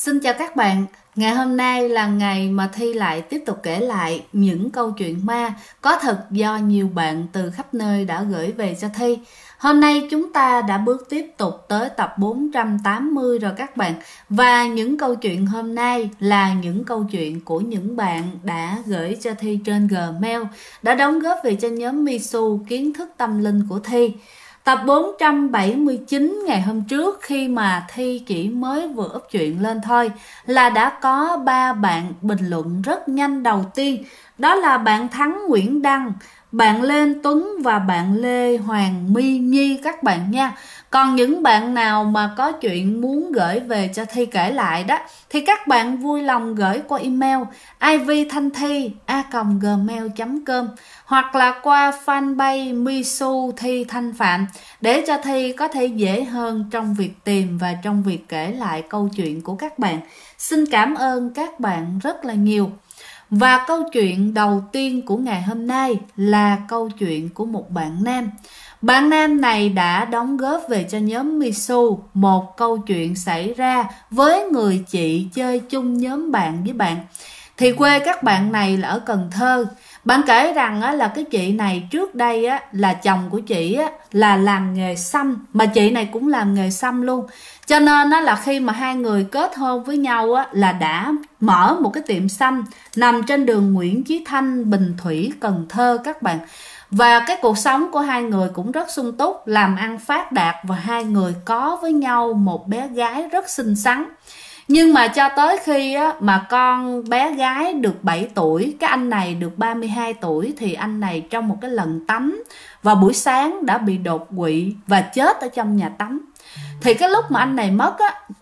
Xin chào các bạn, ngày hôm nay là ngày mà Thi lại tiếp tục kể lại những câu chuyện ma có thật do nhiều bạn từ khắp nơi đã gửi về cho Thi. Hôm nay chúng ta đã bước tiếp tục tới tập 480 rồi các bạn. Và những câu chuyện hôm nay là những câu chuyện của những bạn đã gửi cho Thi trên Gmail, đã đóng góp về cho nhóm Misu kiến thức tâm linh của Thi. Tập 479 ngày hôm trước khi mà Thi chỉ mới vừa up chuyện lên thôi là đã có 3 bạn bình luận rất nhanh. Đầu tiên đó là bạn Thắng Nguyễn Đăng, bạn Lê Tuấn và bạn Lê Hoàng My Nhi các bạn nha. Còn những bạn nào mà có chuyện muốn gửi về cho Thi kể lại đó thì các bạn vui lòng gửi qua email ivthanthi@gmail.com hoặc là qua fanpage Misu Thi Thanh Phạm để cho Thi có thể dễ hơn trong việc tìm và trong việc kể lại câu chuyện của các bạn. Xin cảm ơn các bạn rất là nhiều. Và câu chuyện đầu tiên của ngày hôm nay là câu chuyện của một bạn nam. Bạn nam này đã đóng góp về cho nhóm Misu một câu chuyện xảy ra với người chị chơi chung nhóm bạn với bạn. Thì quê các bạn này là ở Cần Thơ. Bạn kể rằng là cái chị này trước đây là chồng của chị là làm nghề xăm, mà chị này cũng làm nghề xăm luôn. Cho nên là khi mà hai người kết hôn với nhau là đã mở một cái tiệm xăm nằm trên đường Nguyễn Chí Thanh, Bình Thủy, Cần Thơ các bạn. Và cái cuộc sống của hai người cũng rất sung túc, làm ăn phát đạt và hai người có với nhau một bé gái rất xinh xắn. Nhưng mà cho tới khi mà con bé gái được 7 tuổi, cái anh này được 32 tuổi thì anh này trong một cái lần tắm vào buổi sáng đã bị đột quỵ và chết ở trong nhà tắm. Thì cái lúc mà anh này mất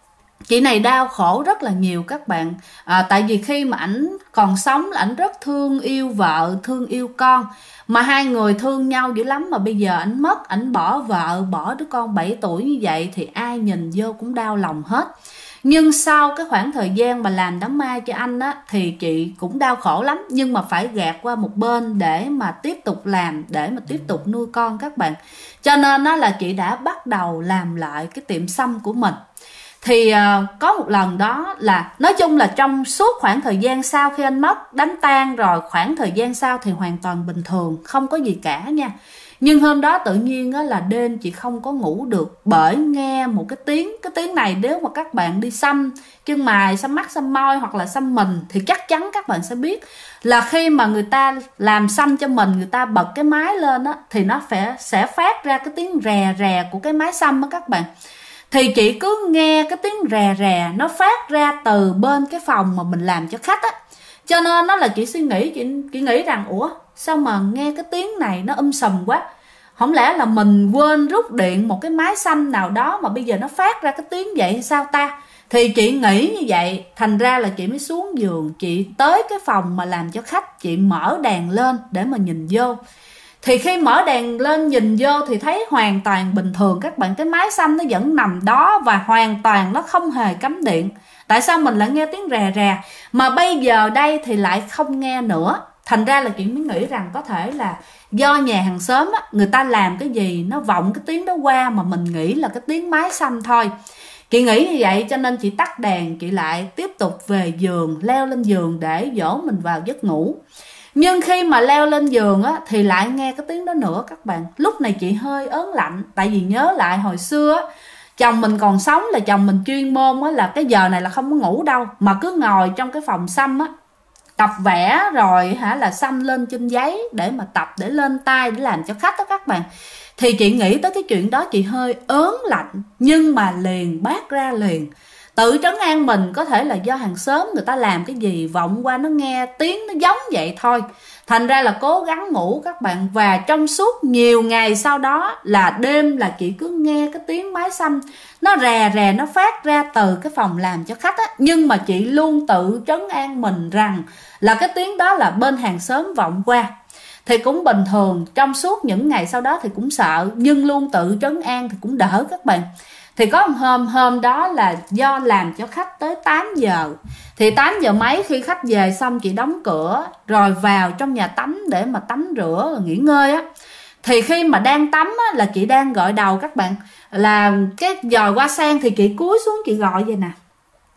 chị này đau khổ rất là nhiều các bạn. Tại vì khi mà ảnh còn sống là ảnh rất thương yêu vợ, thương yêu con, mà hai người thương nhau dữ lắm. Mà bây giờ ảnh mất, ảnh bỏ vợ, bỏ đứa con 7 tuổi như vậy thì ai nhìn vô cũng đau lòng hết. Nhưng sau cái khoảng thời gian mà làm đám ma cho anh thì chị cũng đau khổ lắm, nhưng mà phải gạt qua một bên để mà tiếp tục làm, để mà tiếp tục nuôi con các bạn. Cho nên là chị đã bắt đầu làm lại cái tiệm xăm của mình. Thì có một lần đó là nói chung là trong suốt khoảng thời gian sau khi anh mất, đám tang rồi, khoảng thời gian sau thì hoàn toàn bình thường, không có gì cả nha. Nhưng hôm đó tự nhiên là đêm chị không có ngủ được, bởi nghe một cái tiếng này nếu mà các bạn đi xăm chân mày, xăm mắt, xăm môi hoặc là xăm mình thì chắc chắn các bạn sẽ biết là khi mà người ta làm xăm cho mình, người ta bật cái máy lên thì nó sẽ phát ra cái tiếng rè rè của cái máy xăm các bạn. Thì chị cứ nghe cái tiếng rè rè nó phát ra từ bên cái phòng mà mình làm cho khách cho nên là chị suy nghĩ, chị nghĩ rằng ủa sao mà nghe cái tiếng này nó sùm quá, không lẽ là mình quên rút điện một cái máy xăm nào đó mà bây giờ nó phát ra cái tiếng vậy hay sao ta. Thì chị nghĩ như vậy, thành ra là chị mới xuống giường, chị tới cái phòng mà làm cho khách, chị mở đèn lên để mà nhìn vô. Thì khi mở đèn lên nhìn vô thì thấy hoàn toàn bình thường các bạn. Cái máy xăm nó vẫn nằm đó và hoàn toàn nó không hề cắm điện. Tại sao mình lại nghe tiếng rè rè mà bây giờ đây thì lại không nghe nữa? Thành ra là chị mới nghĩ rằng có thể là do nhà hàng xóm người ta làm cái gì nó vọng cái tiếng đó qua mà mình nghĩ là cái tiếng máy xăm thôi. Chị nghĩ như vậy cho nên chị tắt đèn, chị lại tiếp tục về giường, leo lên giường để dỗ mình vào giấc ngủ. Nhưng khi mà leo lên giường thì lại nghe cái tiếng đó nữa các bạn. Lúc này chị hơi ớn lạnh, tại vì nhớ lại hồi xưa chồng mình còn sống là chồng mình chuyên môn là cái giờ này là không có ngủ đâu, mà cứ ngồi trong cái phòng xăm tập vẽ rồi là xăm lên trên giấy để mà tập, để lên tay để làm cho khách đó các bạn. Thì chị nghĩ tới cái chuyện đó chị hơi ớn lạnh, nhưng mà liền bác ra liền tự trấn an mình, có thể là do hàng xóm người ta làm cái gì vọng qua nó nghe tiếng nó giống vậy thôi. Thành ra là cố gắng ngủ các bạn. Và trong suốt nhiều ngày sau đó là đêm là chị cứ nghe cái tiếng máy xăm nó rè rè, nó phát ra từ cái phòng làm cho khách nhưng mà chị luôn tự trấn an mình rằng là cái tiếng đó là bên hàng xóm vọng qua. Thì cũng bình thường, trong suốt những ngày sau đó thì cũng sợ, nhưng luôn tự trấn an thì cũng đỡ các bạn. Thì có một hôm đó là do làm cho khách tới 8 giờ. Thì 8 giờ mấy khi khách về xong chị đóng cửa rồi vào trong nhà tắm để mà tắm rửa nghỉ ngơi Thì khi mà đang tắm là chị đang gội đầu các bạn, là cái dòi hoa sen thì chị cúi xuống chị gọi vậy nè.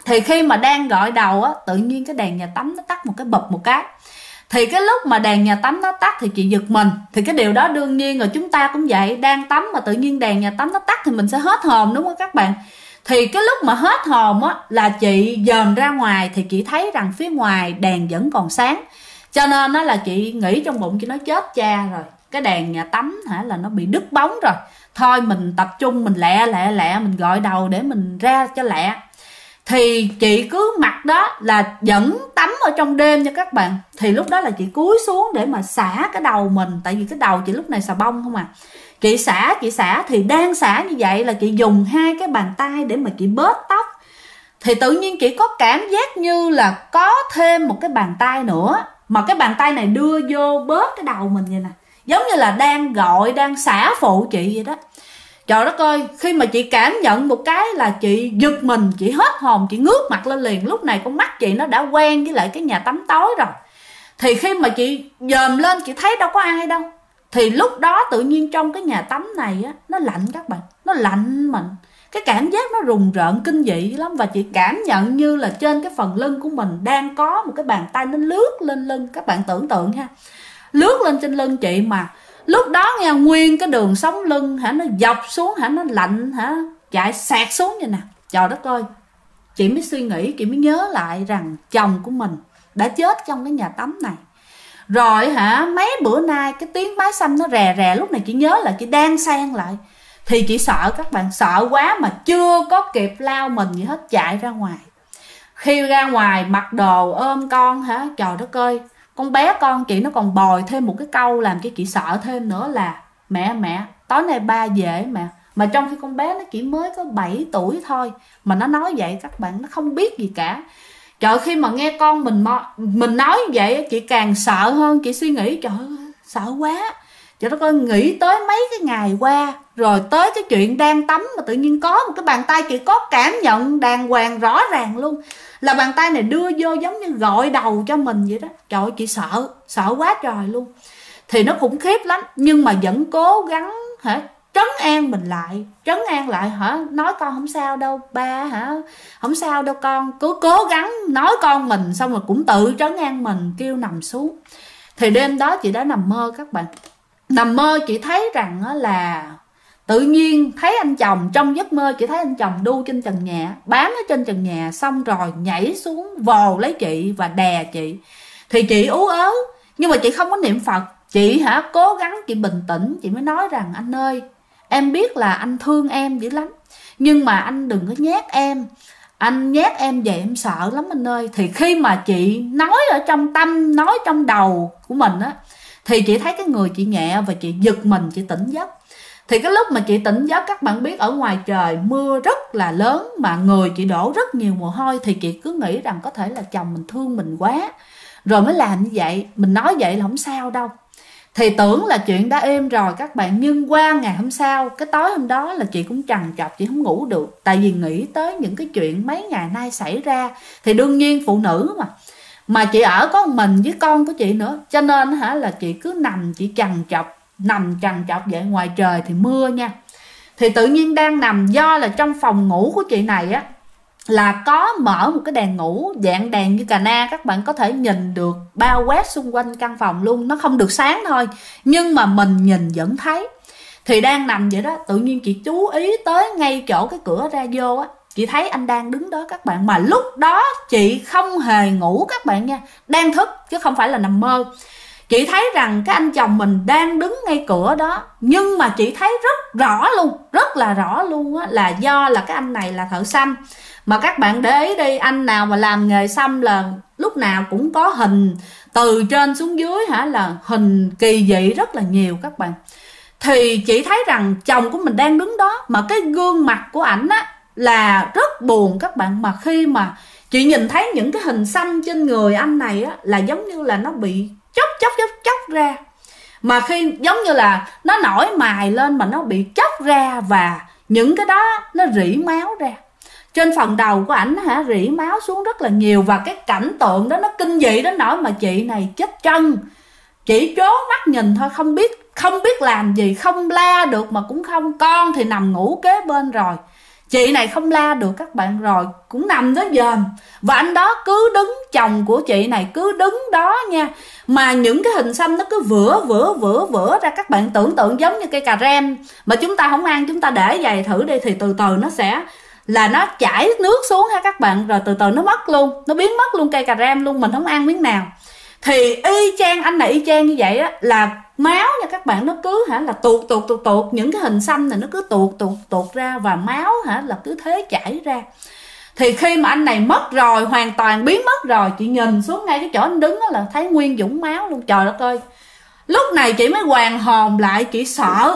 Thì khi mà đang gội đầu á, tự nhiên cái đèn nhà tắm nó tắt một cái bụp một cái. Thì cái lúc mà đèn nhà tắm nó tắt thì chị giật mình. Thì cái điều đó đương nhiên rồi, chúng ta cũng vậy, đang tắm mà tự nhiên đèn nhà tắm nó tắt thì mình sẽ hết hồn, đúng không các bạn? Thì cái lúc mà hết hồn á là chị dòm ra ngoài thì chị thấy rằng phía ngoài đèn vẫn còn sáng. Cho nên nó là chị nghĩ trong bụng, chị nói chết cha rồi, cái đèn nhà tắm là nó bị đứt bóng rồi. Thôi mình tập trung, mình lẹ mình gội đầu để mình ra cho lẹ. Thì chị cứ mặc đó là vẫn tắm ở trong đêm nha các bạn. Thì lúc đó là chị cúi xuống để mà xả cái đầu mình, tại vì cái đầu chị lúc này xà bông không à. Chị xả thì đang xả như vậy là chị dùng hai cái bàn tay để mà chị bết tóc. Thì tự nhiên chị có cảm giác như là có thêm một cái bàn tay nữa, mà cái bàn tay này đưa vô bết cái đầu mình vậy nè, giống như là đang gọi, đang xả phụ chị vậy đó. Trời đất ơi, khi mà chị cảm nhận một cái là chị giật mình, chị hết hồn, chị ngước mặt lên liền. Lúc này con mắt chị nó đã quen với lại cái nhà tắm tối rồi. Thì khi mà chị dòm lên, chị thấy đâu có ai đâu. Thì lúc đó tự nhiên trong cái nhà tắm này á, nó lạnh các bạn, nó lạnh mình. Cái cảm giác nó rùng rợn kinh dị lắm. Và chị cảm nhận như là trên cái phần lưng của mình đang có một cái bàn tay nó lướt lên lưng. Các bạn tưởng tượng ha, lướt lên trên lưng chị, mà lúc đó nghe nguyên cái đường sống lưng nó dọc xuống, nó lạnh chạy sạt xuống vậy nè. Trời đất ơi, chị mới suy nghĩ, chị mới nhớ lại rằng chồng của mình đã chết trong cái nhà tắm này rồi mấy bữa nay cái tiếng máy xăm nó rè rè. Lúc này chị nhớ là chị đang xen lại. Thì chị sợ các bạn, sợ quá mà chưa có kịp lao mình gì hết, chạy ra ngoài. Khi ra ngoài mặc đồ ôm con trời đất ơi, con bé con chị nó còn bồi thêm một cái câu làm cho chị sợ thêm nữa là mẹ tối nay ba về mẹ. Mà trong khi con bé nó chỉ mới có 7 tuổi thôi mà nó nói vậy các bạn, nó không biết gì cả. Trời, khi mà nghe con mình nói vậy chị càng sợ hơn. Chị suy nghĩ trời ơi, sợ quá. Trời đất ơi, nghĩ tới mấy cái ngày qua, rồi tới cái chuyện đang tắm mà tự nhiên có một cái bàn tay, chị có cảm nhận đàng hoàng rõ ràng luôn là bàn tay này đưa vô giống như gội đầu cho mình vậy đó. Trời ơi, chị sợ quá trời luôn. Thì nó khủng khiếp lắm, nhưng mà vẫn cố gắng trấn an mình lại, nói con không sao đâu ba, không sao đâu con, cứ cố gắng nói con mình. Xong rồi cũng tự trấn an mình, kêu nằm xuống. Thì đêm đó chị đã nằm mơ các bạn. Nằm mơ chị thấy rằng là tự nhiên thấy anh chồng, trong giấc mơ chị thấy anh chồng đu trên trần nhà, bám ở trên trần nhà, xong rồi nhảy xuống vồ lấy chị và đè chị. Thì chị ú ớ, nhưng mà chị không có niệm Phật. Chị cố gắng chị bình tĩnh. Chị mới nói rằng anh ơi, em biết là anh thương em dữ lắm, nhưng mà anh đừng có nhát em. Anh nhát em vậy em sợ lắm anh ơi. Thì khi mà chị nói ở trong tâm, nói trong đầu của mình á, thì chị thấy cái người chị nhẹ và chị giật mình, chị tỉnh giấc. Thì cái lúc mà chị tỉnh giấc, các bạn biết ở ngoài trời mưa rất là lớn mà người chị đổ rất nhiều mồ hôi. Thì chị cứ nghĩ rằng có thể là chồng mình thương mình quá rồi mới làm như vậy. Mình nói vậy là không sao đâu. Thì tưởng là chuyện đã êm rồi các bạn. Nhưng qua ngày hôm sau, cái tối hôm đó là chị cũng trằn trọc, chị không ngủ được. Tại vì nghĩ tới những cái chuyện mấy ngày nay xảy ra. Thì đương nhiên phụ nữ mà chị ở có một mình với con của chị nữa, cho nên là chị cứ nằm, chị nằm trằn trọc vậy. Ngoài trời thì mưa nha. Thì tự nhiên đang nằm, do là trong phòng ngủ của chị này á là có mở một cái đèn ngủ dạng đèn như cà na, các bạn có thể nhìn được bao quát xung quanh căn phòng luôn. Nó không được sáng thôi, nhưng mà mình nhìn vẫn thấy. Thì đang nằm vậy đó, tự nhiên chị chú ý tới ngay chỗ cái cửa ra vô á, chị thấy anh đang đứng đó các bạn. Mà lúc đó chị không hề ngủ các bạn nha, đang thức chứ không phải là nằm mơ. Chị thấy rằng cái anh chồng mình đang đứng ngay cửa đó. Nhưng mà chị thấy rất là rõ luôn á, là do là cái anh này là thợ xăm. Mà các bạn để ý đi, anh nào mà làm nghề xăm là lúc nào cũng có hình từ trên xuống dưới là hình kỳ dị rất là nhiều các bạn. Thì chị thấy rằng chồng của mình đang đứng đó, mà cái gương mặt của ảnh á là rất buồn các bạn. Mà khi mà chị nhìn thấy những cái hình xăm trên người anh này á, là giống như là nó bị chóc ra. Mà khi giống như là nó nổi mài lên mà nó bị chóc ra, và những cái đó nó rỉ máu ra. Trên phần đầu của ảnh rỉ máu xuống rất là nhiều. Và cái cảnh tượng đó nó kinh dị đến nỗi mà chị này chết chân. Chỉ trố mắt nhìn thôi, không biết làm gì, không la được mà cũng không. Con thì nằm ngủ kế bên rồi. Chị này không la được các bạn, rồi cũng nằm đó dòm. Và anh đó cứ đứng, chồng của chị này cứ đứng đó nha. Mà những cái hình xăm nó cứ vữa ra. Các bạn tưởng tượng giống như cây cà rem mà chúng ta không ăn, chúng ta để vậy thử đi, thì từ từ nó sẽ là nó chảy nước xuống ha các bạn. Rồi từ từ nó mất luôn, nó biến mất luôn cây cà rem luôn, mình không ăn miếng nào. Thì y chang anh này, y chang như vậy á, là máu nha các bạn, nó cứ là tuột những cái hình xăm này nó cứ tuột ra, và máu là cứ thế chảy ra. Thì khi mà anh này mất rồi, hoàn toàn biến mất rồi, chị nhìn xuống ngay cái chỗ anh đứng đó là thấy nguyên vũng máu luôn. Trời đất ơi, lúc này chị mới hoàn hồn lại. Chị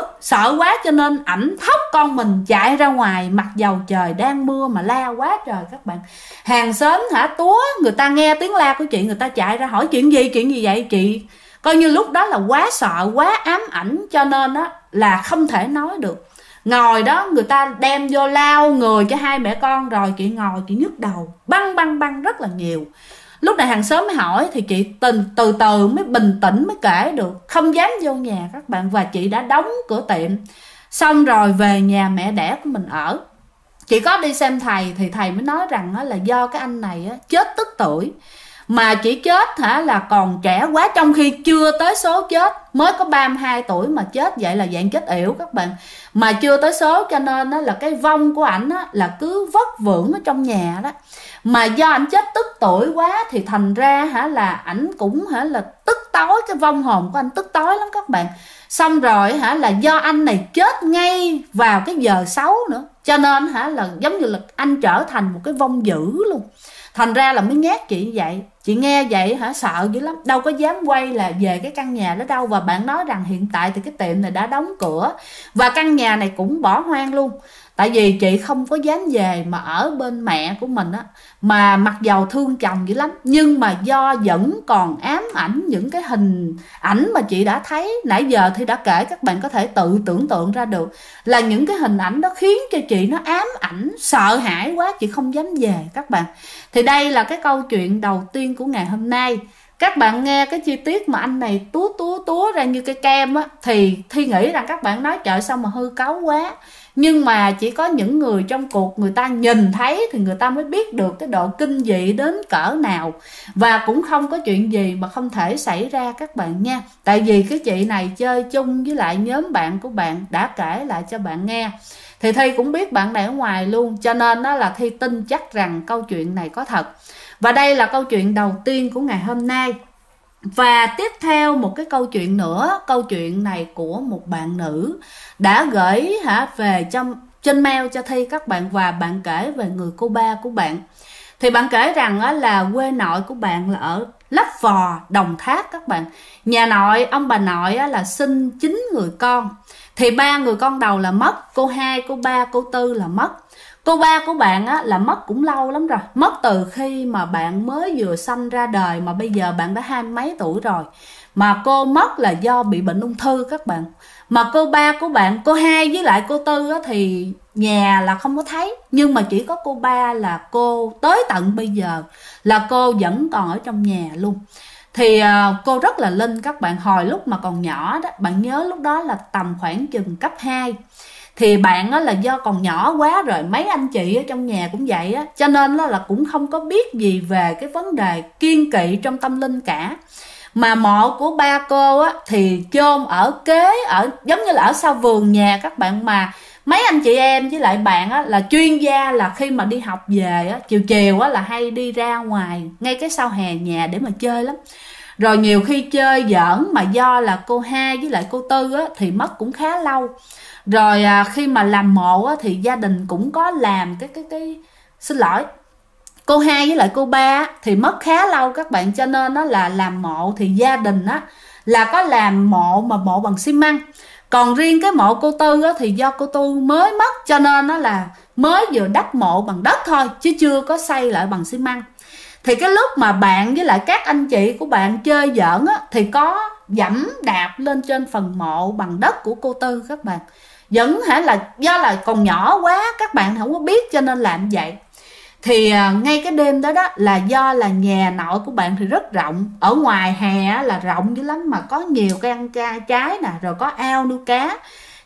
sợ quá cho nên ẵm thóc con mình chạy ra ngoài, mặc dầu trời đang mưa mà la quá trời các bạn. Hàng xóm túa, người ta nghe tiếng la của chị, người ta chạy ra hỏi chuyện gì vậy. Chị coi như lúc đó là quá sợ, quá ám ảnh, cho nên đó là không thể nói được. Ngồi đó người ta đem vô lau người cho hai mẹ con, rồi chị ngồi chị nhức đầu băng rất là nhiều. Lúc này hàng xóm mới hỏi thì chị từ từ mới bình tĩnh mới kể được, không dám vô nhà các bạn. Và chị đã đóng cửa tiệm, xong rồi về nhà mẹ đẻ của mình ở. Chị có đi xem thầy thì thầy mới nói rằng là do cái anh này chết tức tuổi. Mà chỉ chết là còn trẻ quá, trong khi chưa tới số chết, mới có 32 tuổi mà chết vậy là dạng chết yểu các bạn. Mà chưa tới số, cho nên là cái vong của ảnh là cứ vất vưởng ở trong nhà đó. Mà do ảnh chết tức tuổi quá thì thành ra là ảnh cũng là tức tối, cái vong hồn của anh tức tối lắm các bạn. Xong rồi là do anh này chết ngay vào cái giờ xấu nữa, cho nên là giống như là anh trở thành một cái vong dữ luôn. Thành ra là mới nhát chị vậy. Chị nghe vậy sợ dữ lắm, đâu có dám quay là về cái căn nhà đó đâu. Và bạn nói rằng hiện tại thì cái tiệm này đã đóng cửa, và căn nhà này cũng bỏ hoang luôn. Tại vì chị không có dám về mà ở bên mẹ của mình á. Mà mặc dầu thương chồng dữ lắm, nhưng mà do vẫn còn ám ảnh những cái hình ảnh mà chị đã thấy nãy giờ thì đã kể, các bạn có thể tự tưởng tượng ra được là những cái hình ảnh đó khiến cho chị nó ám ảnh, sợ hãi quá, chị không dám về các bạn. Thì đây là cái câu chuyện đầu tiên của ngày hôm nay. Các bạn nghe cái chi tiết mà anh này túa ra như cây kem á, thì Thi nghĩ rằng các bạn nói trời sao mà hư cấu quá. Nhưng mà chỉ có những người trong cuộc người ta nhìn thấy thì người ta mới biết được cái độ kinh dị đến cỡ nào. Và cũng không có chuyện gì mà không thể xảy ra các bạn nha. Tại vì cái chị này chơi chung với lại nhóm bạn của bạn đã kể lại cho bạn nghe. Thì Thi cũng biết bạn này ở ngoài luôn, cho nên đó là Thi tin chắc rằng câu chuyện này có thật. Và đây là câu chuyện đầu tiên của ngày hôm nay. Và tiếp theo một cái câu chuyện nữa. Câu chuyện này của một bạn nữ đã gửi về trên mail cho Thi các bạn. Và bạn kể về người cô ba của bạn. Thì bạn kể rằng là quê nội của bạn là ở Lấp Vò, Đồng Tháp các bạn. Nhà nội, ông bà nội là sinh 9 người con. Thì 3 người con đầu là mất, cô 2, cô 3, cô 4 là mất. Cô ba của bạn là mất cũng lâu lắm rồi. Mất từ khi mà bạn mới vừa sanh ra đời, mà bây giờ bạn đã 20 mấy tuổi rồi. Mà cô mất là do bị bệnh ung thư các bạn. Mà cô ba của bạn, cô 2 với lại cô 4 thì nhà là không có thấy. Nhưng mà chỉ có cô 3 là cô tới tận bây giờ là cô vẫn còn ở trong nhà luôn. Thì cô rất là linh các bạn. Hồi lúc mà còn nhỏ đó, bạn nhớ lúc đó là tầm khoảng chừng cấp 2. Thì bạn là do còn nhỏ quá rồi, mấy anh chị ở trong nhà cũng vậy á, cho nên là cũng không có biết gì về cái vấn đề kiêng kỵ trong tâm linh cả. Mà mộ của ba cô á thì chôn ở giống như là ở sau vườn nhà các bạn. Mà mấy anh chị em với lại bạn á là chuyên gia, là khi mà đi học về á, chiều á là hay đi ra ngoài ngay cái sau hè nhà để mà chơi lắm. Rồi nhiều khi chơi giỡn, mà do là cô 2 với lại cô 4 á thì mất cũng khá lâu. Rồi khi mà làm mộ á, thì gia đình cũng có làm xin lỗi, cô 2 với lại cô 3 thì mất khá lâu các bạn. Cho nên nó là làm mộ thì gia đình á là có làm mộ mà mộ bằng xi măng. Còn riêng cái mộ cô 4 á thì do cô 4 mới mất, cho nên nó là mới vừa đắp mộ bằng đất thôi, chứ chưa có xây lại bằng xi măng. Thì cái lúc mà bạn với lại các anh chị của bạn chơi giỡn á, thì có dẫm đạp lên trên phần mộ bằng đất của cô 4 các bạn. Vẫn là do là còn nhỏ quá, các bạn không có biết cho nên làm vậy. Thì ngay cái đêm đó đó là do là nhà nội của bạn thì rất rộng. Ở ngoài hè là rộng dữ lắm, mà có nhiều cây ăn trái nè, rồi có ao nuôi cá.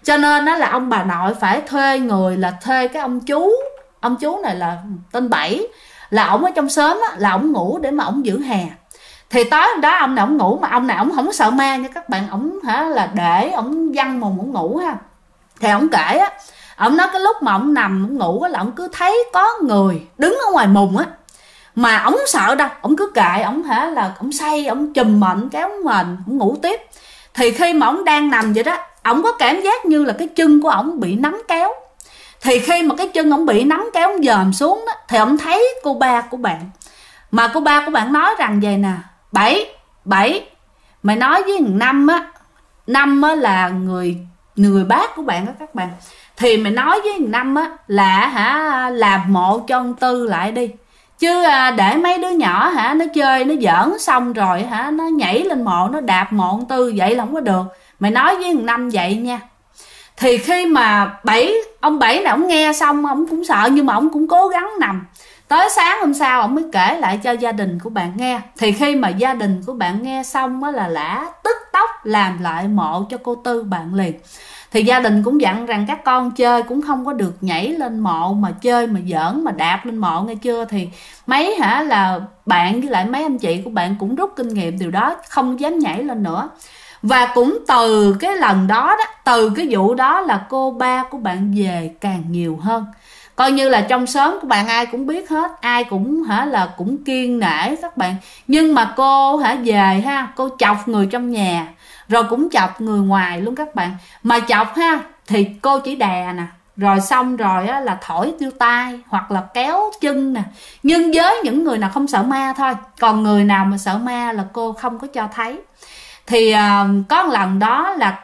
Cho nên đó là ông bà nội phải thuê người, là thuê cái ông chú này là tên Bảy, là ổng ở trong xóm á, là ổng ngủ để mà ổng giữ hè. Thì tối hôm đó ông này ổng ngủ, mà ông này ổng không sợ ma nha các bạn, ổng là để ổng văn mồm ổng ngủ ha. Thì ổng kể á, ổng nói cái lúc mà ổng nằm ổng ngủ á, là ổng cứ thấy có người đứng ở ngoài mùng á, mà ổng không sợ đâu, ổng cứ kệ, ổng là ổng say, ổng chùm mệnh kéo mền, ổng ngủ tiếp. Thì khi mà ổng đang nằm vậy đó, ổng có cảm giác như là cái chân của ổng bị nắm kéo. Thì khi mà cái chân ổng bị nắm kéo, ổng dòm xuống đó, thì ổng thấy cô ba của bạn. Mà cô ba của bạn nói rằng vậy nè: Bảy, mày nói với Năm á là người bác của bạn đó các bạn. Thì mày nói với Năm á là làm mộ cho ông Tư lại đi. Chứ để mấy đứa nhỏ nó chơi, nó giỡn xong rồi nó nhảy lên mộ, nó đạp mộ ông Tư, vậy là không có được. Mày nói với Năm vậy nha. Thì khi mà ông Bảy này ông nghe xong, ông cũng sợ nhưng mà ông cũng cố gắng nằm. Tới sáng hôm sau ông mới kể lại cho gia đình của bạn nghe. Thì khi mà gia đình của bạn nghe xong á là lã tức tốc làm lại mộ cho cô Tư bạn liền. Thì gia đình cũng dặn rằng các con chơi cũng không có được nhảy lên mộ mà chơi mà giỡn mà đạp lên mộ, nghe chưa. Thì mấy là bạn với lại mấy anh chị của bạn cũng rút kinh nghiệm điều đó, không dám nhảy lên nữa. Và cũng từ cái lần đó từ cái vụ đó là cô ba của bạn về càng nhiều hơn. Coi như là trong xóm của bạn ai cũng biết hết, ai cũng là cũng kiêng nể các bạn. Nhưng mà cô về cô chọc người trong nhà, rồi cũng chọc người ngoài luôn các bạn. Mà chọc thì cô chỉ đè nè, rồi xong rồi là thổi tiêu tai hoặc là kéo chân nè. Nhưng với những người nào không sợ ma thôi, còn người nào mà sợ ma là cô không có cho thấy. Thì có một lần đó là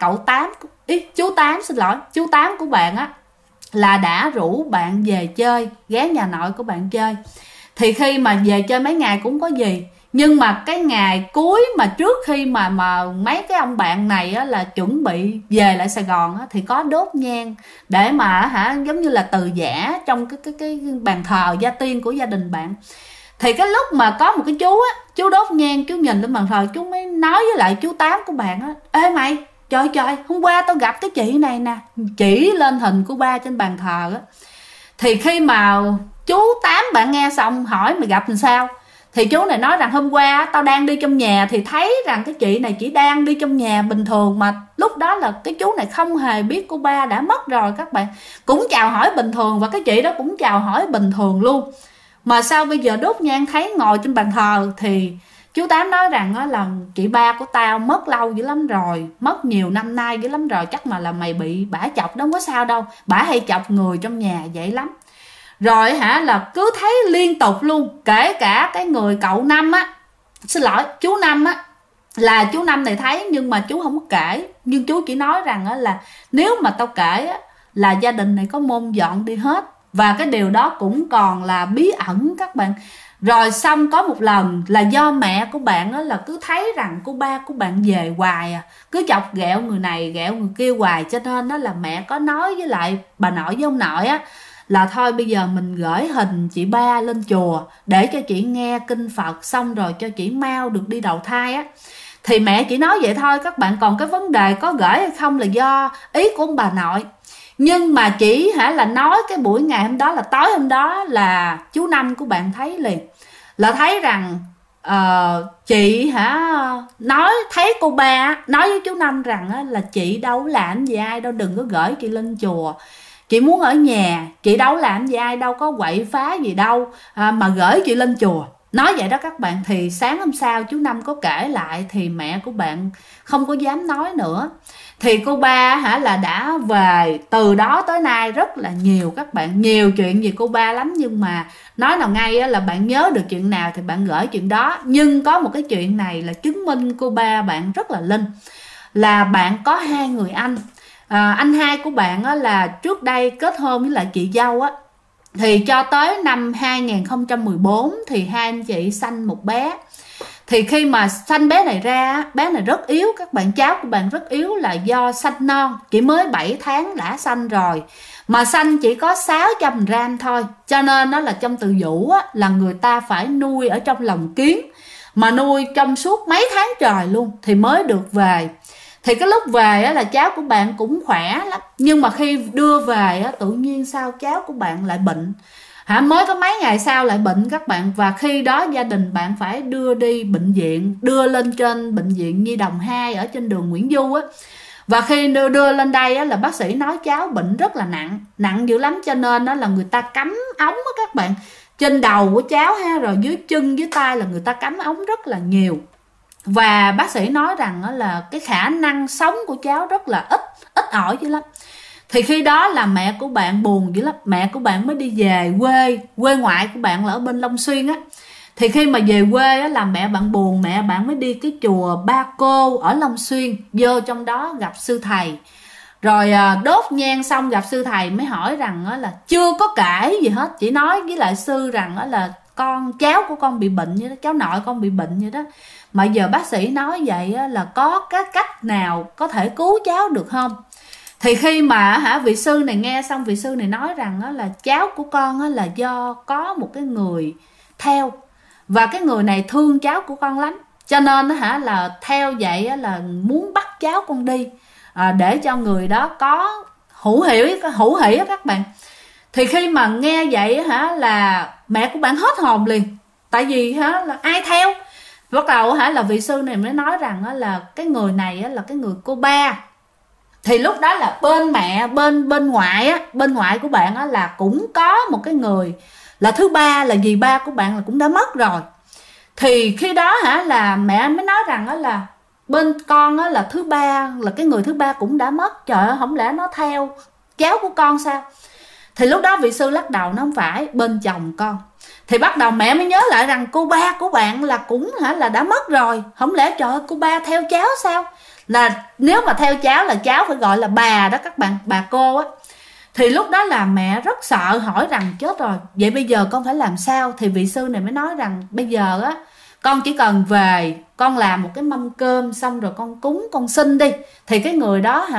chú Tám của bạn là đã rủ bạn về chơi, ghé nhà nội của bạn chơi. Thì khi mà về chơi mấy ngày cũng có gì, nhưng mà cái ngày cuối mà trước khi mà mấy cái ông bạn này là chuẩn bị về lại Sài Gòn thì có đốt nhang để mà giống như là từ giả trong cái bàn thờ gia tiên của gia đình bạn. Thì cái lúc mà có một cái chú đốt nhang, chú nhìn lên bàn thờ, chú mới nói với lại chú Tám của bạn ê mày, trời, hôm qua tao gặp cái chị này nè, chỉ lên hình của ba trên bàn thờ á. Thì khi mà chú Tám bạn nghe xong hỏi mày gặp làm sao, thì chú này nói rằng hôm qua tao đang đi trong nhà thì thấy rằng cái chị này chỉ đang đi trong nhà bình thường, mà lúc đó là cái chú này không hề biết cô ba đã mất rồi các bạn. Cũng chào hỏi bình thường và cái chị đó cũng chào hỏi bình thường luôn. Mà sao bây giờ đốt nhang thấy ngồi trên bàn thờ. Thì chú Tám nói rằng là chị ba của tao mất lâu dữ lắm rồi, mất nhiều năm nay dữ lắm rồi, chắc mà là mày bị bả chọc đó, không có sao đâu, bả hay chọc người trong nhà vậy lắm. Rồi là cứ thấy liên tục luôn. Kể cả cái người cậu Năm chú Năm là chú Năm này thấy nhưng mà chú không có kể. Nhưng chú chỉ nói rằng là nếu mà tao kể là gia đình này có môn dọn đi hết. Và cái điều đó cũng còn là bí ẩn các bạn. Rồi xong có một lần là do mẹ của bạn là cứ thấy rằng cô ba của bạn về hoài cứ chọc ghẹo người này ghẹo người kia hoài, cho nên là mẹ có nói với lại bà nội với ông nội là thôi bây giờ mình gửi hình chị ba lên chùa để cho chị nghe kinh Phật, xong rồi cho chị mau được đi đầu thai Thì mẹ chỉ nói vậy thôi các bạn, còn cái vấn đề có gửi hay không là do ý của ông bà nội. Nhưng mà chỉ là nói cái buổi ngày hôm đó là tối hôm đó là chú Năm của bạn thấy liền, là thấy rằng chị nói thấy cô ba nói với chú Năm rằng là chị đâu làm gì ai đâu, đừng có gửi chị lên chùa, chị muốn ở nhà, chị đâu làm gì ai đâu, có quậy phá gì đâu mà gửi chị lên chùa. Nói vậy đó các bạn. Thì sáng hôm sau chú Năm có kể lại thì mẹ của bạn không có dám nói nữa. Thì cô ba là đã về từ đó tới nay rất là nhiều các bạn, nhiều chuyện về cô ba lắm. Nhưng mà nói nào ngay là bạn nhớ được chuyện nào thì bạn gửi chuyện đó. Nhưng có một cái chuyện này là chứng minh cô ba bạn rất là linh. Là bạn có 2 người anh. Anh hai của bạn là trước đây kết hôn với lại chị dâu thì cho tới năm 2014 thì hai anh chị sanh một bé. Thì khi mà sanh bé này ra, bé này rất yếu các bạn, cháu của bạn rất yếu là do sanh non, chỉ mới 7 tháng đã sanh rồi. Mà sanh chỉ có 600 gram thôi. Cho nên đó là trong từ dũ là người ta phải nuôi ở trong lồng kiến, mà nuôi trong suốt mấy tháng trời luôn thì mới được về. Thì cái lúc về á, là cháu của bạn cũng khỏe lắm, nhưng mà khi đưa về á, tự nhiên sao cháu của bạn lại bệnh mới có mấy ngày sau lại bệnh các bạn. Và khi đó gia đình bạn phải đưa đi bệnh viện, đưa lên trên bệnh viện Nhi Đồng 2 ở trên đường Nguyễn Du á. Và khi đưa lên đây á, là bác sĩ nói cháu bệnh rất là nặng dữ lắm, cho nên đó là người ta cắm ống á các bạn, trên đầu của cháu rồi dưới chân dưới tay là người ta cắm ống rất là nhiều. Và bác sĩ nói rằng đó là cái khả năng sống của cháu rất là ít ỏi dữ lắm. Thì khi đó là mẹ của bạn buồn dữ lắm, mẹ của bạn mới đi về quê ngoại của bạn là ở bên Long Xuyên á. Thì khi mà về quê á, là mẹ bạn buồn, mẹ bạn mới đi cái chùa Ba Cô ở Long Xuyên, vô trong đó gặp sư thầy. Rồi đốt nhang xong gặp sư thầy mới hỏi rằng là chưa có kể gì hết, chỉ nói với lại sư rằng là cháu của con bị bệnh vậy đó, cháu nội con bị bệnh vậy đó. Mà giờ bác sĩ nói vậy là có cái cách nào có thể cứu cháu được không? Thì khi mà vị sư này nghe xong, vị sư này nói rằng là cháu của con là do có một cái người theo, và cái người này thương cháu của con lắm, cho nên là theo vậy là muốn bắt cháu con đi để cho người đó có hữu hỷ các bạn. Thì khi mà nghe vậy là mẹ của bạn hết hồn liền, tại vì là ai theo. Bắt đầu là vị sư này mới nói rằng là cái người này là cái người cô ba. Thì lúc đó là bên mẹ bên ngoại của bạn là cũng có một cái người là thứ ba, là dì ba của bạn là cũng đã mất rồi. Thì khi đó là mẹ mới nói rằng là bên con là thứ ba, là cái người thứ ba cũng đã mất. Trời ơi, không lẽ nó theo cháu của con sao? Thì lúc đó vị sư lắc đầu, nó không phải, bên chồng con. Thì bắt đầu mẹ mới nhớ lại rằng cô ba của bạn là cũng là đã mất rồi, không lẽ trời ơi cô ba theo cháu sao? Là nếu mà theo cháu là cháu phải gọi là bà đó các bạn, bà cô á. Thì lúc đó là mẹ rất sợ, hỏi rằng chết rồi, vậy bây giờ con phải làm sao? Thì vị sư này mới nói rằng bây giờ con chỉ cần về, con làm một cái mâm cơm xong rồi con cúng, con xin đi, thì cái người đó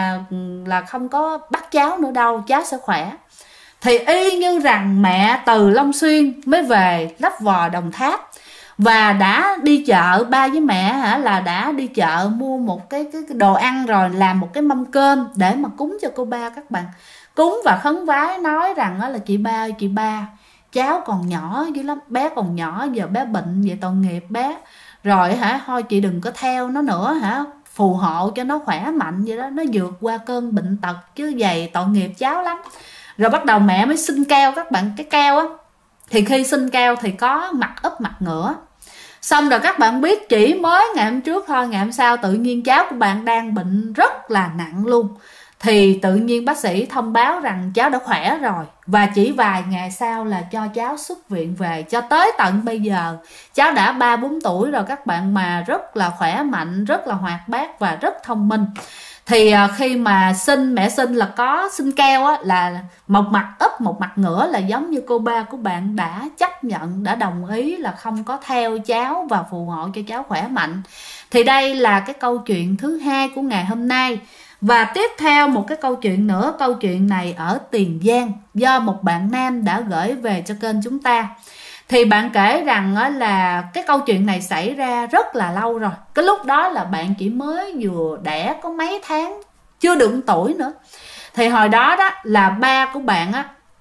là không có bắt cháu nữa đâu, cháu sẽ khỏe. Thì y như rằng mẹ từ Long Xuyên mới về Lấp Vò, Đồng Tháp, và đã đi chợ, ba với mẹ là đã đi chợ mua một cái đồ ăn, rồi làm một cái mâm cơm để mà cúng cho cô ba các bạn. Cúng và khấn vái nói rằng là chị ba ơi, chị ba, cháu còn nhỏ dữ lắm, bé còn nhỏ, giờ bé bệnh vậy tội nghiệp bé. Rồi thôi chị đừng có theo nó nữa phù hộ cho nó khỏe mạnh vậy đó, nó vượt qua cơn bệnh tật chứ vậy tội nghiệp cháu lắm. Rồi bắt đầu mẹ mới xin keo các bạn. Cái keo thì khi xin keo thì có mặt úp mặt ngửa. Xong rồi các bạn biết, chỉ mới ngày hôm trước thôi, ngày hôm sau tự nhiên cháu của bạn đang bệnh rất là nặng luôn. Thì tự nhiên bác sĩ thông báo rằng cháu đã khỏe rồi, và chỉ vài ngày sau là cho cháu xuất viện về. Cho tới tận bây giờ cháu đã 3-4 tuổi rồi các bạn, mà rất là khỏe mạnh, rất là hoạt bát và rất thông minh. Thì khi mà mẹ sinh là có xin keo là một mặt úp một mặt ngửa, là giống như cô ba của bạn đã chấp nhận, đã đồng ý là không có theo cháu và phù hộ cho cháu khỏe mạnh. Thì đây là cái câu chuyện thứ hai của ngày hôm nay. Và tiếp theo một cái câu chuyện nữa, câu chuyện này ở Tiền Giang, do một bạn nam đã gửi về cho kênh chúng ta. Thì bạn kể rằng là cái câu chuyện này xảy ra rất là lâu rồi. Cái lúc đó là bạn chỉ mới vừa đẻ có mấy tháng, chưa được tuổi nữa. Thì hồi đó là ba của bạn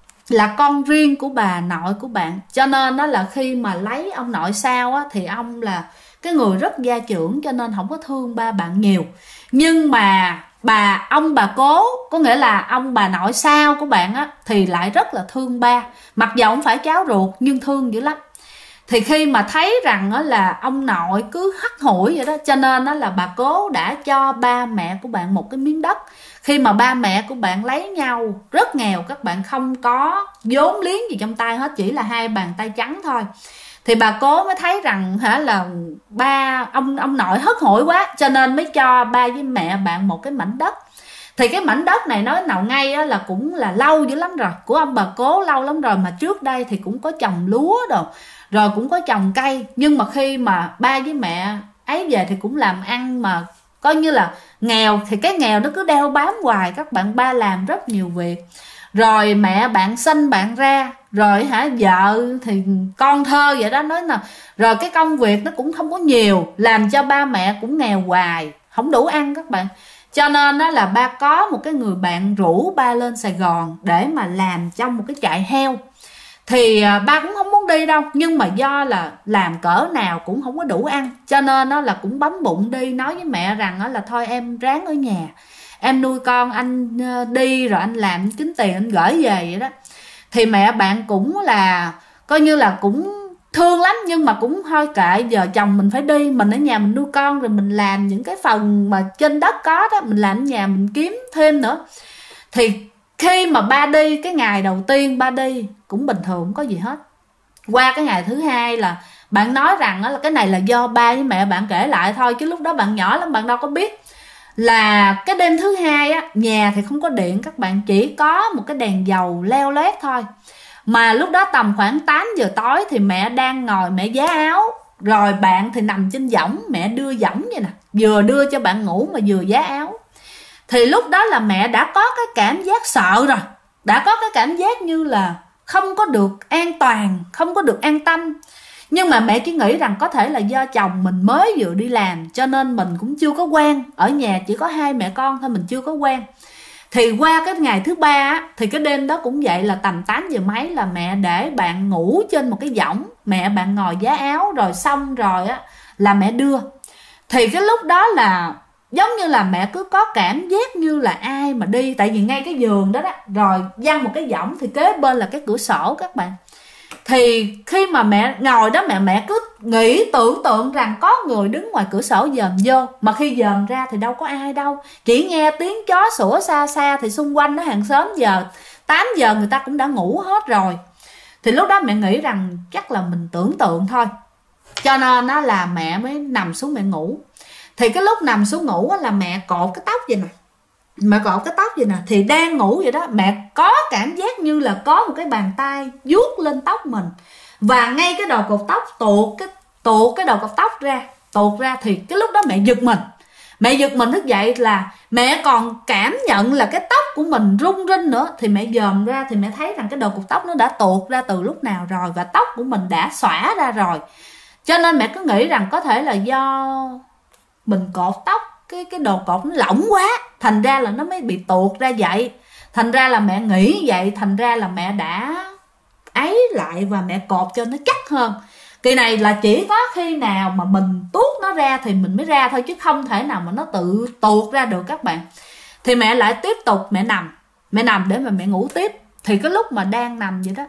là con riêng của bà nội của bạn, cho nên là khi mà lấy ông nội sau thì ông là cái người rất gia trưởng, cho nên không có thương ba bạn nhiều. Nhưng mà ông bà cố, có nghĩa là ông bà nội sau của bạn thì lại rất là thương ba, mặc dù không phải cháu ruột nhưng thương dữ lắm. Thì khi mà thấy rằng là ông nội cứ hắt hủi vậy đó, cho nên là bà cố đã cho ba mẹ của bạn một cái miếng đất. Khi mà ba mẹ của bạn lấy nhau rất nghèo các bạn, không có vốn liếng gì trong tay hết, chỉ là 2 bàn tay trắng thôi. Thì bà cố mới thấy rằng là ông nội hất hủi quá, cho nên mới cho ba với mẹ bạn một cái mảnh đất. Thì cái mảnh đất này nói nào ngay là cũng là lâu dữ lắm rồi, của ông bà cố lâu lắm rồi, mà trước đây thì cũng có trồng lúa rồi cũng có trồng cây. Nhưng mà khi mà ba với mẹ ấy về thì cũng làm ăn mà coi như là nghèo, thì cái nghèo nó cứ đeo bám hoài các bạn. Ba làm rất nhiều việc, rồi mẹ bạn sinh bạn ra, rồi vợ thì con thơ vậy đó, nói nào. Rồi cái công việc nó cũng không có nhiều, làm cho ba mẹ cũng nghèo hoài. không đủ ăn các bạn. Cho nên đó là ba có một cái người bạn rủ ba lên Sài Gòn để mà làm trong một cái trại heo. Thì ba cũng không muốn đi đâu, nhưng mà do là làm cỡ nào cũng không có đủ ăn, cho nên nó là cũng bấm bụng đi, nói với mẹ rằng là thôi em ráng ở nhà, em nuôi con, anh đi rồi anh làm kiếm tiền anh gửi về vậy đó. Thì mẹ bạn cũng là coi như là cũng thương lắm, nhưng mà cũng thôi kệ, giờ chồng mình phải đi, mình ở nhà mình nuôi con, rồi mình làm những cái phần mà trên đất có đó, mình làm ở nhà mình kiếm thêm nữa. Thì khi mà ba đi, cái ngày đầu tiên ba đi cũng bình thường, không có gì hết. Qua cái ngày thứ hai là bạn nói rằng là cái này là do ba với mẹ bạn kể lại thôi, chứ lúc đó bạn nhỏ lắm, bạn đâu có biết. Là cái đêm thứ hai á, nhà thì không có điện các bạn, chỉ có một cái đèn dầu leo lét thôi. Mà lúc đó tầm khoảng 8 giờ tối thì mẹ đang ngồi mẹ vá áo, rồi bạn thì nằm trên võng, mẹ đưa võng vậy nè, vừa đưa cho bạn ngủ mà vừa vá áo. Thì lúc đó là mẹ đã có cái cảm giác sợ rồi, đã có cái cảm giác như là không có được an toàn, không có được an tâm. Nhưng mà mẹ chỉ nghĩ rằng có thể là do chồng mình mới vừa đi làm, cho nên mình cũng chưa có quen, ở nhà chỉ có hai mẹ con thôi, mình chưa có quen. Thì qua cái ngày thứ ba á, thì cái đêm đó cũng vậy, là tầm 8 giờ mấy là mẹ để bạn ngủ trên một cái võng, mẹ bạn ngồi vá áo, rồi xong rồi á là mẹ đưa. Thì cái lúc đó là giống như là mẹ cứ có cảm giác như là ai mà đi, tại vì ngay cái giường đó đó, rồi văng một cái võng, thì kế bên là cái cửa sổ các bạn. Thì khi mà mẹ ngồi đó, mẹ cứ nghĩ tưởng tượng rằng có người đứng ngoài cửa sổ dòm vô, mà khi dòm ra thì đâu có ai đâu, chỉ nghe tiếng chó sủa xa xa, thì xung quanh đó hàng xóm giờ 8 giờ người ta cũng đã ngủ hết rồi. Thì lúc đó mẹ nghĩ rằng chắc là mình tưởng tượng thôi, cho nên đó là mẹ mới nằm xuống mẹ ngủ. Thì cái lúc nằm xuống ngủ là mẹ cột cái tóc vậy nè, mẹ cột cái tóc vậy nè, thì đang ngủ vậy đó, mẹ có cảm giác như là có một cái bàn tay vuốt lên tóc mình, và ngay cái đầu cột tóc tuột cái đầu cột tóc ra, tuột ra. Thì cái lúc đó mẹ giật mình thức dậy, là mẹ còn cảm nhận là cái tóc của mình rung rinh nữa. Thì mẹ dòm ra thì mẹ thấy rằng cái đầu cột tóc nó đã tuột ra từ lúc nào rồi, và tóc của mình đã xõa ra rồi. Cho nên mẹ cứ nghĩ rằng có thể là do mình cột tóc, cái đồ cột nó lỏng quá, thành ra là nó mới bị tuột ra vậy. Thành ra là mẹ nghĩ vậy, thành ra là mẹ đã ấy lại và mẹ cột cho nó chắc hơn. Kỳ này là chỉ có khi nào mà mình tuốt nó ra thì mình mới ra thôi, chứ không thể nào mà nó tự tuột ra được các bạn. Thì mẹ lại tiếp tục mẹ nằm để mà mẹ ngủ tiếp. Thì cái lúc mà đang nằm vậy đó,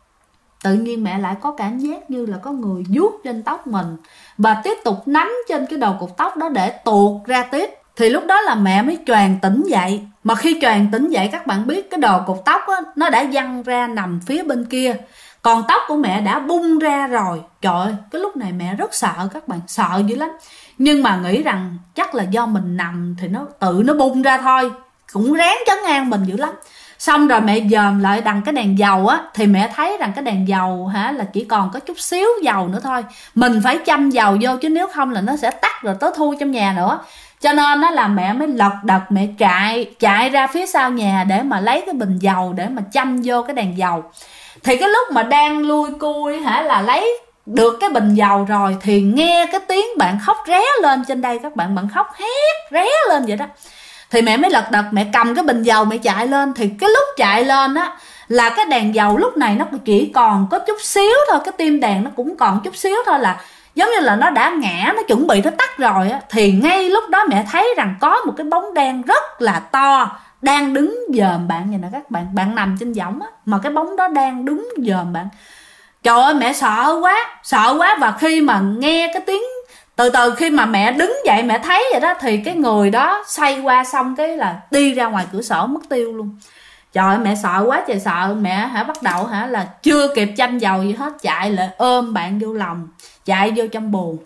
tự nhiên mẹ lại có cảm giác như là có người vuốt trên tóc mình, và tiếp tục nắm trên cái đầu cột tóc đó để tuột ra tiếp. Thì lúc đó là mẹ mới choàng tỉnh dậy. Mà khi choàng tỉnh dậy, các bạn biết cái đầu cột tóc á, nó đã văng ra nằm phía bên kia, còn tóc của mẹ đã bung ra rồi. Trời ơi, cái lúc này mẹ rất sợ các bạn, sợ dữ lắm. Nhưng mà nghĩ rằng chắc là do mình nằm thì nó tự nó bung ra thôi, cũng ráng trấn an mình dữ lắm. Xong rồi mẹ dòm lại đằng cái đèn dầu á, thì mẹ thấy rằng cái đèn dầu là chỉ còn có chút xíu dầu nữa thôi, mình phải châm dầu vô, chứ nếu không là nó sẽ tắt rồi tối thui trong nhà nữa. Cho nên đó là mẹ mới lật đật mẹ chạy ra phía sau nhà để mà lấy cái bình dầu để mà châm vô cái đèn dầu. Thì cái lúc mà đang lui cui là lấy được cái bình dầu rồi, thì nghe cái tiếng bạn khóc ré lên trên đây các bạn khóc hét ré lên vậy đó. Thì mẹ mới lật đật mẹ cầm cái bình dầu mẹ chạy lên. Thì cái lúc chạy lên á, là cái đèn dầu lúc này nó chỉ còn có chút xíu thôi, cái tim đèn nó cũng còn chút xíu thôi, là giống như là nó đã ngã, nó chuẩn bị nó tắt rồi á. Thì ngay lúc đó mẹ thấy rằng có một cái bóng đen rất là to đang đứng dòm bạn vậy nè các bạn. Bạn nằm trên võng á, mà cái bóng đó đang đứng dòm bạn. Trời ơi, mẹ sợ quá. Và khi mà nghe cái tiếng từ từ, khi mà mẹ đứng dậy mẹ thấy vậy đó, thì cái người đó xoay qua xong cái là đi ra ngoài cửa sổ mất tiêu luôn. Trời ơi, mẹ sợ quá trời sợ. Mẹ bắt đầu là chưa kịp châm dầu gì hết, chạy lại ôm bạn vô lòng, chạy vô trong buồng.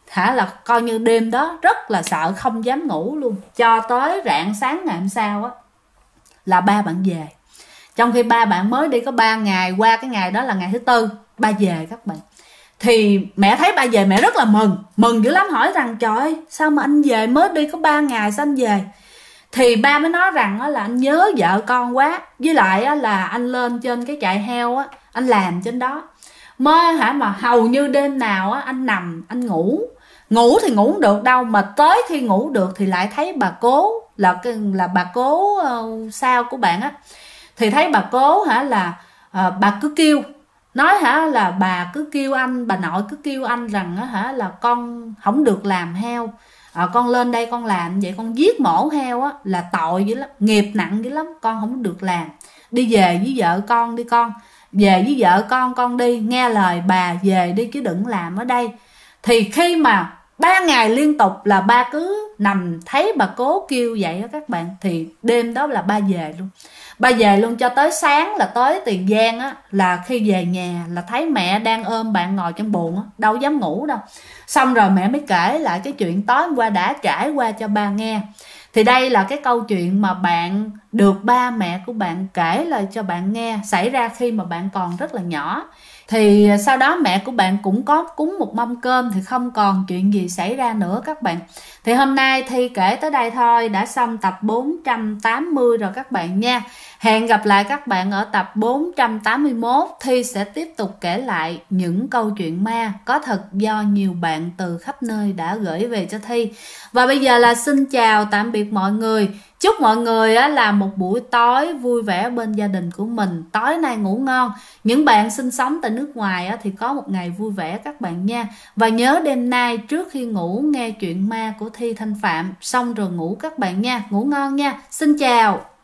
Là coi như đêm đó rất là sợ, không dám ngủ luôn. Cho tới rạng sáng ngày hôm sau á, là ba bạn về. Trong khi ba bạn mới đi có 3 ngày, qua cái ngày đó là ngày thứ tư ba về các bạn. Thì mẹ thấy ba về mẹ rất là mừng dữ lắm, hỏi rằng trời ơi sao mà anh về, mới đi có 3 ngày sao anh về. Thì ba mới nói rằng là anh nhớ vợ con quá, với lại là anh lên trên cái trại heo á, anh làm trên đó mới mà hầu như đêm nào anh nằm anh ngủ Ngủ thì ngủ không được đâu, mà tới khi ngủ được thì lại thấy bà cố là bà cố sao của bạn á, thì thấy bà cố là bà cứ kêu, nói là bà cứ kêu anh, bà nội cứ kêu anh rằng là con không được làm heo, con lên đây con làm vậy, con giết mổ heo á là tội dữ lắm, nghiệp nặng dữ lắm, con không được làm, đi về với vợ con đi con, về với vợ con đi, nghe lời bà về đi chứ đừng làm ở đây. Thì khi mà 3 ngày liên tục là ba cứ nằm thấy bà cố kêu vậy đó các bạn, thì đêm đó là ba về luôn, ba về luôn cho tới sáng là tới Tiền Giang á, là khi về nhà là thấy mẹ đang ôm bạn ngồi trong buồng á, đâu dám ngủ đâu. Xong rồi mẹ mới kể lại cái chuyện tối hôm qua đã trải qua cho ba nghe. Thì đây là cái câu chuyện mà bạn được ba mẹ của bạn kể lại cho bạn nghe, xảy ra khi mà bạn còn rất là nhỏ. Thì sau đó mẹ của bạn cũng có cúng một mâm cơm, thì không còn chuyện gì xảy ra nữa các bạn. Thì hôm nay Thi kể tới đây thôi, đã xong tập 480 rồi các bạn nha. Hẹn gặp lại các bạn ở tập 481. Thi sẽ tiếp tục kể lại những câu chuyện ma có thật do nhiều bạn từ khắp nơi đã gửi về cho Thi. Và bây giờ là xin chào tạm biệt mọi người. Chúc mọi người là một buổi tối vui vẻ bên gia đình của mình, tối nay ngủ ngon. Những bạn sinh sống tại nước ngoài thì có một ngày vui vẻ các bạn nha. Và nhớ đêm nay trước khi ngủ nghe chuyện ma của Thi Thanh Phạm, xong rồi ngủ các bạn nha. Ngủ ngon nha. Xin chào.